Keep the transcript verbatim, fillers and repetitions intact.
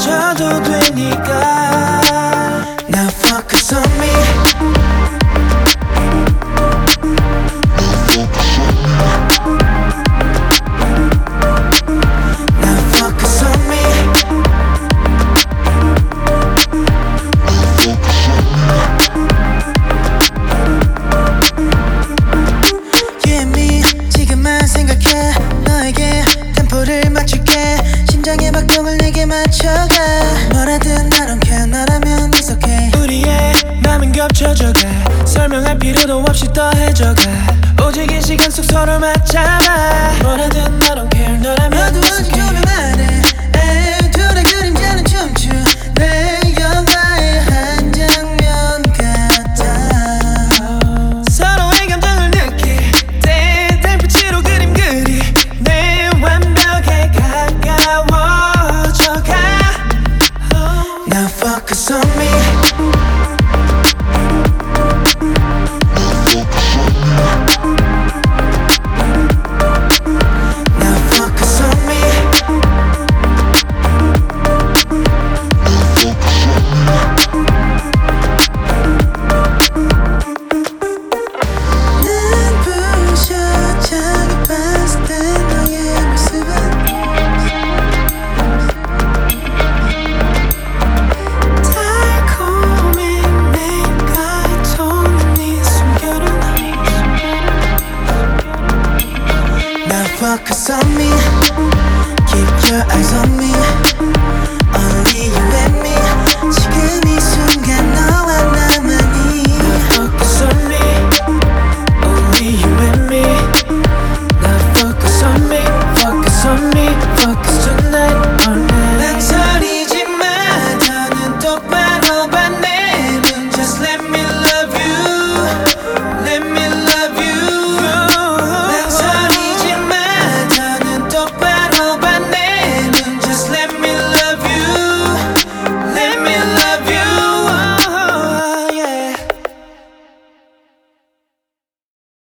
멈춰도 되니까 Now focus on me 심장의 박동을 내게 맞춰가 뭐라든 I don't care 너라면 it's okay 우리의 맘은 겹쳐져가 설명할 필요도 없이 더해져가 오직 이 시간 속 서로 맞잡아 뭐라든 I don't care 너라면 it's okay 너도 어디 말해 에이 둘의 그림자는 춤추 내 영화의 한 장면 같아 서로의 감정을 느끼 땡땡빛으로 그림 그리 내 완벽에 가까워 Now focus on me